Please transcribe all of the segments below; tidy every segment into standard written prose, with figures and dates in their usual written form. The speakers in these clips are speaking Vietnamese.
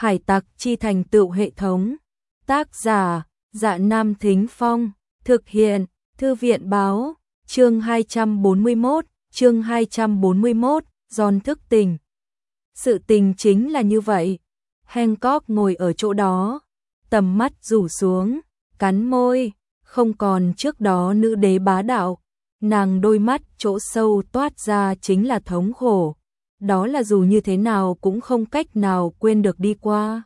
Hải tặc chi thành tựu hệ thống. Tác giả, Dạ Nam Thính Phong. Thực hiện, Thư viện báo. Chương 241, Giòn thức tỉnh. Sự tình chính là như vậy. Hancock ngồi ở chỗ đó, tầm mắt rủ xuống, cắn môi, không còn trước đó nữ đế bá đạo. Nàng đôi mắt chỗ sâu toát ra chính là thống khổ. Đó là dù như thế nào cũng không cách nào quên được đi qua.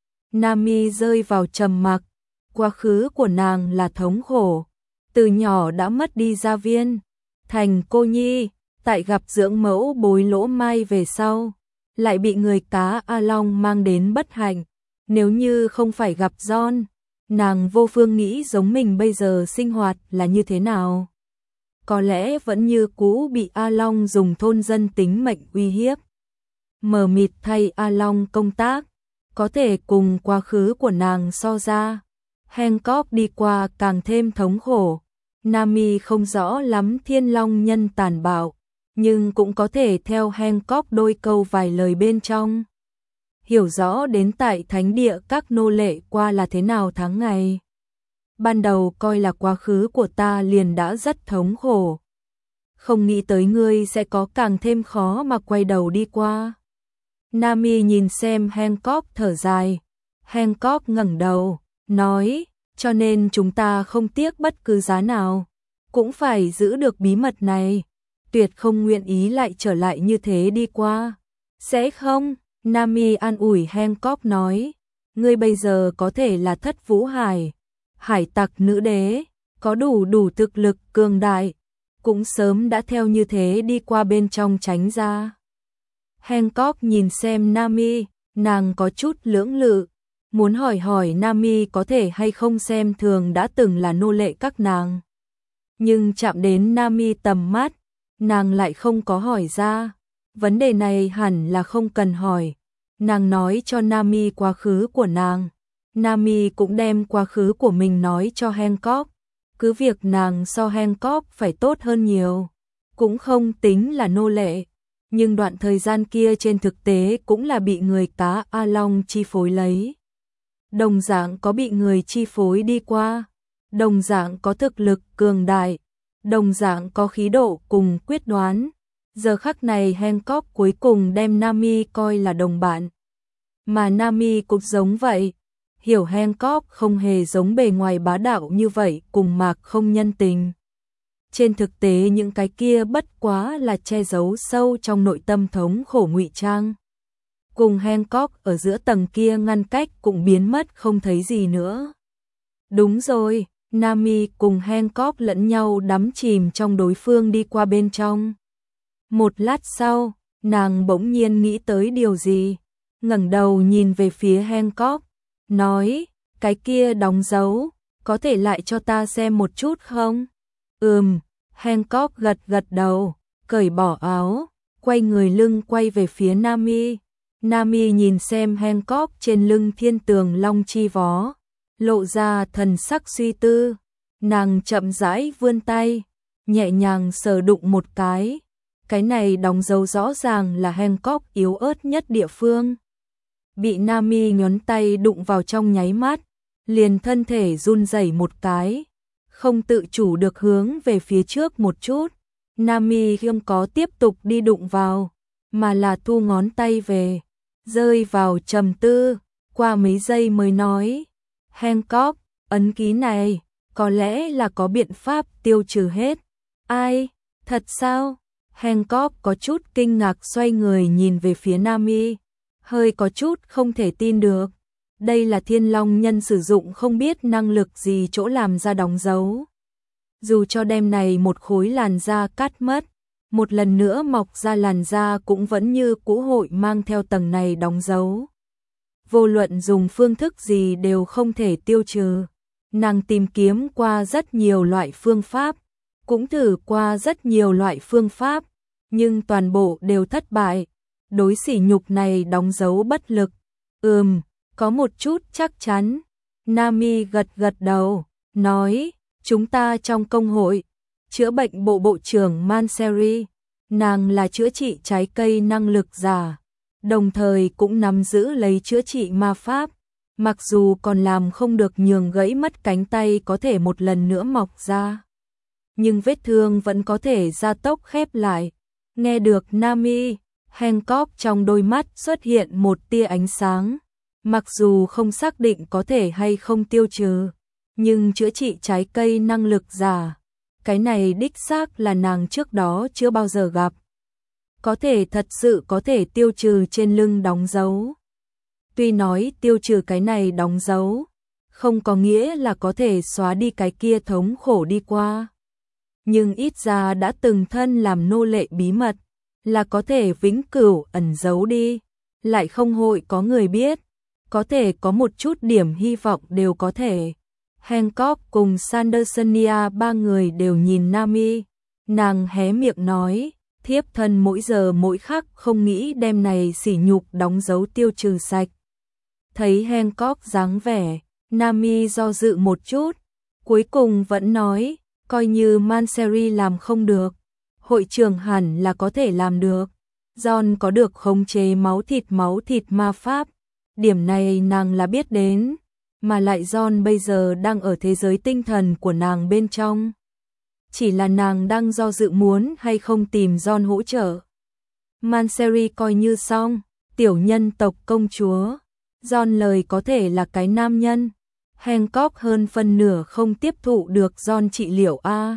Nami rơi vào trầm mặc. Quá khứ của nàng là thống khổ. Từ nhỏ đã mất đi gia viên, thành cô nhi, tại gặp dưỡng mẫu bối lỗ mai về sau, lại bị người cá A Long mang đến bất hạnh. Nếu như không phải gặp John, nàng vô phương nghĩ giống mình bây giờ sinh hoạt là như thế nào. Có lẽ vẫn như cũ bị A Long dùng thôn dân tính mệnh uy hiếp. Mờ mịt thay A Long công tác, có thể cùng quá khứ của nàng so ra. Hancock đi qua càng thêm thống khổ. Nami không rõ lắm Thiên Long nhân tàn bạo, nhưng cũng có thể theo Hancock đôi câu vài lời bên trong. Hiểu rõ đến tại thánh địa các nô lệ qua là thế nào tháng ngày. Ban đầu coi là quá khứ của ta liền đã rất thống khổ. Không nghĩ tới ngươi sẽ có càng thêm khó mà quay đầu đi qua. Nami nhìn xem Hancock thở dài. Hancock ngẩng đầu, nói, cho nên chúng ta không tiếc bất cứ giá nào, cũng phải giữ được bí mật này. Tuyệt không nguyện ý lại trở lại như thế đi qua. Sẽ không? Nami an ủi Hancock nói, ngươi bây giờ có thể là Thất Vũ Hải, hải tặc nữ đế, có đủ thực lực cường đại, cũng sớm đã theo như thế đi qua bên trong tránh ra. Hancock nhìn xem Nami, nàng có chút lưỡng lự, muốn hỏi Nami có thể hay không xem thường đã từng là nô lệ các nàng. Nhưng chạm đến Nami tầm mắt, nàng lại không có hỏi ra. Vấn đề này hẳn là không cần hỏi. Nàng nói cho Nami quá khứ của nàng. Nami cũng đem quá khứ của mình nói cho Hancock. Cứ việc nàng so Hancock phải tốt hơn nhiều, cũng không tính là nô lệ. Nhưng đoạn thời gian kia trên thực tế cũng là bị người cá A Long chi phối lấy. Đồng dạng có bị người chi phối đi qua. Đồng dạng có thực lực cường đại. Đồng dạng có khí độ cùng quyết đoán. Giờ khắc này Hancock cuối cùng đem Nami coi là đồng bạn. Mà Nami cũng giống vậy. Hiểu Hancock không hề giống bề ngoài bá đạo như vậy cùng Mạc không nhân tình. Trên thực tế những cái kia bất quá là che giấu sâu trong nội tâm thống khổ ngụy trang. Cùng Hancock ở giữa tầng kia ngăn cách cũng biến mất không thấy gì nữa. Đúng rồi, Nami cùng Hancock lẫn nhau đắm chìm trong đối phương đi qua bên trong. Một lát sau, nàng bỗng nhiên nghĩ tới điều gì, ngẩng đầu nhìn về phía Hancock, nói, cái kia đóng dấu, có thể lại cho ta xem một chút không? Hancock gật đầu, cởi bỏ áo, quay người lưng quay về phía Nami. Nami nhìn xem Hancock trên lưng thiên tường long chi vó, lộ ra thần sắc suy tư. Nàng chậm rãi vươn tay, nhẹ nhàng sờ đụng một cái. Cái này đóng dấu rõ ràng là Hancock yếu ớt nhất địa phương. Bị Nami nhón tay đụng vào trong nháy mắt, liền thân thể run rẩy một cái, không tự chủ được hướng về phía trước một chút. Nami không có tiếp tục đi đụng vào, mà là thu ngón tay về, rơi vào trầm tư, qua mấy giây mới nói, Hancock, ấn ký này, có lẽ là có biện pháp tiêu trừ hết. Ai? Thật sao? Hancock có chút kinh ngạc xoay người nhìn về phía Nami, hơi có chút không thể tin được. Đây là Thiên Long nhân sử dụng không biết năng lực gì chỗ làm ra đóng dấu. Dù cho đem này một khối làn da cắt mất, một lần nữa mọc ra làn da cũng vẫn như cũ hội mang theo tầng này đóng dấu. Vô luận dùng phương thức gì đều không thể tiêu trừ. Nàng tìm kiếm qua rất nhiều loại phương pháp, cũng thử qua rất nhiều loại phương pháp, nhưng toàn bộ đều thất bại. Đối sỉ nhục này đóng dấu bất lực. Có một chút chắc chắn. Nami gật đầu, nói, chúng ta trong công hội, chữa bệnh bộ trưởng Manseri, nàng là chữa trị trái cây năng lực giả. đồng thời cũng nắm giữ lấy chữa trị ma pháp. Mặc dù còn làm không được nhường gãy mất cánh tay có thể một lần nữa mọc ra, nhưng vết thương vẫn có thể gia tốc khép lại. Nghe được Nami, Hancock trong đôi mắt xuất hiện một tia ánh sáng. Mặc dù không xác định có thể hay không tiêu trừ, nhưng chữa trị trái cây năng lực giả, cái này đích xác là nàng trước đó chưa bao giờ gặp. Có thể thật sự có thể tiêu trừ trên lưng đóng dấu. Tuy nói tiêu trừ cái này đóng dấu, không có nghĩa là có thể xóa đi cái kia thống khổ đi qua. Nhưng ít ra đã từng thân làm nô lệ bí mật, là có thể vĩnh cửu ẩn giấu đi, lại không hội có người biết. Có thể có một chút điểm hy vọng đều có thể. Hancock cùng Sandersonia ba người đều nhìn Nami. Nàng hé miệng nói, thiếp thân mỗi giờ mỗi khắc không nghĩ đem này sỉ nhục đóng dấu tiêu trừ sạch. Thấy Hancock dáng vẻ, Nami do dự một chút, cuối cùng vẫn nói, coi như Manseri làm không được, hội trưởng hẳn là có thể làm được. John có được khống chế máu thịt ma pháp. Điểm này nàng là biết đến, mà lại John bây giờ đang ở thế giới tinh thần của nàng bên trong. Chỉ là nàng đang do dự muốn hay không tìm John hỗ trợ. Manseri coi như xong, tiểu nhân tộc công chúa. John lời có thể là cái nam nhân. Hancock hơn phân nửa không tiếp thụ được John trị liệu a.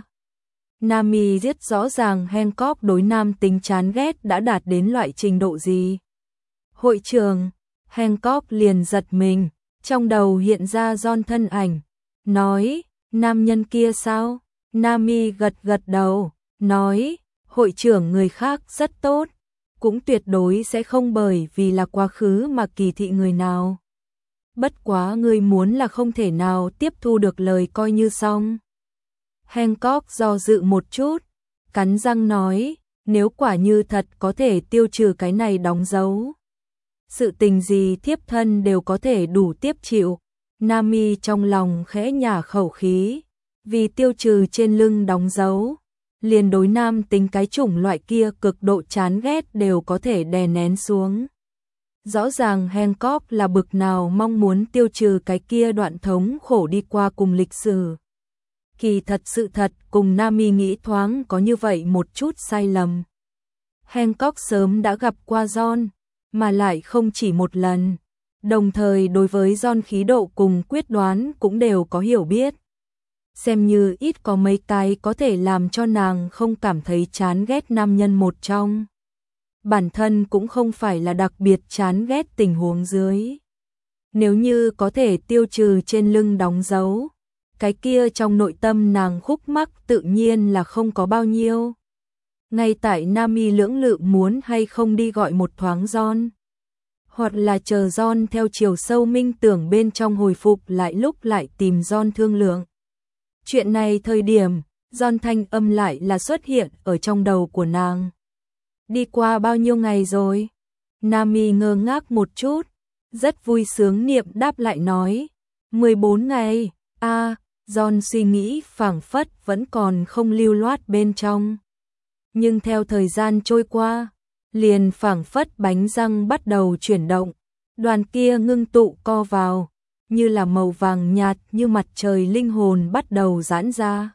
Nami rất rõ ràng Hancock đối nam tính chán ghét đã đạt đến loại trình độ gì. Hội trưởng, Hancock liền giật mình, trong đầu hiện ra John thân ảnh, nói, nam nhân kia sao? Nami gật gật đầu, nói, hội trưởng người khác rất tốt, cũng tuyệt đối sẽ không bởi vì là quá khứ mà kỳ thị người nào. Bất quá người muốn là không thể nào tiếp thu được lời coi như xong. Hancock do dự một chút, cắn răng nói, nếu quả như thật có thể tiêu trừ cái này đóng dấu, sự tình gì thiếp thân đều có thể đủ tiếp chịu. Nami trong lòng khẽ nhả khẩu khí, vì tiêu trừ trên lưng đóng dấu, liền đối nam tính cái chủng loại kia cực độ chán ghét đều có thể đè nén xuống. Rõ ràng Hancock là bực nào mong muốn tiêu trừ cái kia đoạn thống khổ đi qua cùng lịch sử. Kỳ thật sự thật cùng Nami nghĩ thoáng có như vậy một chút sai lầm. Hancock sớm đã gặp qua John, mà lại không chỉ một lần, đồng thời đối với John khí độ cùng quyết đoán cũng đều có hiểu biết. Xem như ít có mấy cái có thể làm cho nàng không cảm thấy chán ghét nam nhân một trong. Bản thân cũng không phải là đặc biệt chán ghét tình huống dưới. Nếu như có thể tiêu trừ trên lưng đóng dấu, cái kia trong nội tâm nàng khúc mắc tự nhiên là không có bao nhiêu. Ngay tại Nami lưỡng lự muốn hay không đi gọi một thoáng John, hoặc là chờ John theo chiều sâu minh tưởng bên trong hồi phục lại lúc lại tìm John thương lượng. Chuyện này thời điểm, John thanh âm lại là xuất hiện ở trong đầu của nàng. Đi qua bao nhiêu ngày rồi? Nami ngơ ngác một chút, rất vui sướng niệm đáp lại nói, 14 ngày, John suy nghĩ phảng phất vẫn còn không lưu loát bên trong. Nhưng theo thời gian trôi qua, liền phảng phất bánh răng bắt đầu chuyển động, đoàn kia ngưng tụ co vào, như là màu vàng nhạt như mặt trời linh hồn bắt đầu giãn ra.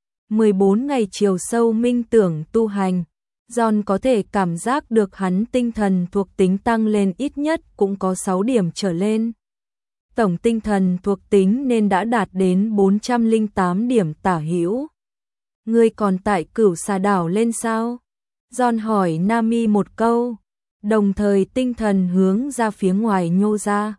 14 ngày chiều sâu minh tưởng tu hành, John có thể cảm giác được hắn tinh thần thuộc tính tăng lên ít nhất cũng có 6 điểm trở lên. Tổng tinh thần thuộc tính nên đã đạt đến 408 điểm tả hữu. Ngươi còn tại Cửu Xà đảo lên sao? John hỏi Nami một câu, đồng thời tinh thần hướng ra phía ngoài nhô ra.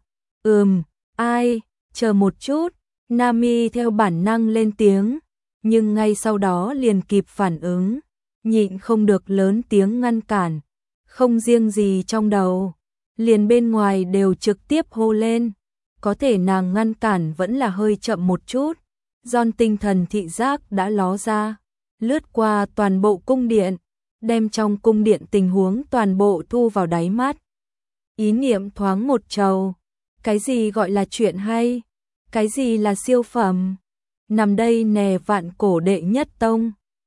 Ai, chờ một chút, Nami theo bản năng lên tiếng, nhưng ngay sau đó liền kịp phản ứng, nhịn không được lớn tiếng ngăn cản, không riêng gì trong đầu, liền bên ngoài đều trực tiếp hô lên, có thể nàng ngăn cản vẫn là hơi chậm một chút. John tinh thần thị giác đã ló ra, lướt qua toàn bộ cung điện, đem trong cung điện tình huống toàn bộ thu vào đáy mắt. Ý niệm thoáng một trầu, cái gì gọi là chuyện hay, cái gì là siêu phẩm, nằm đây nè vạn cổ đệ nhất tông,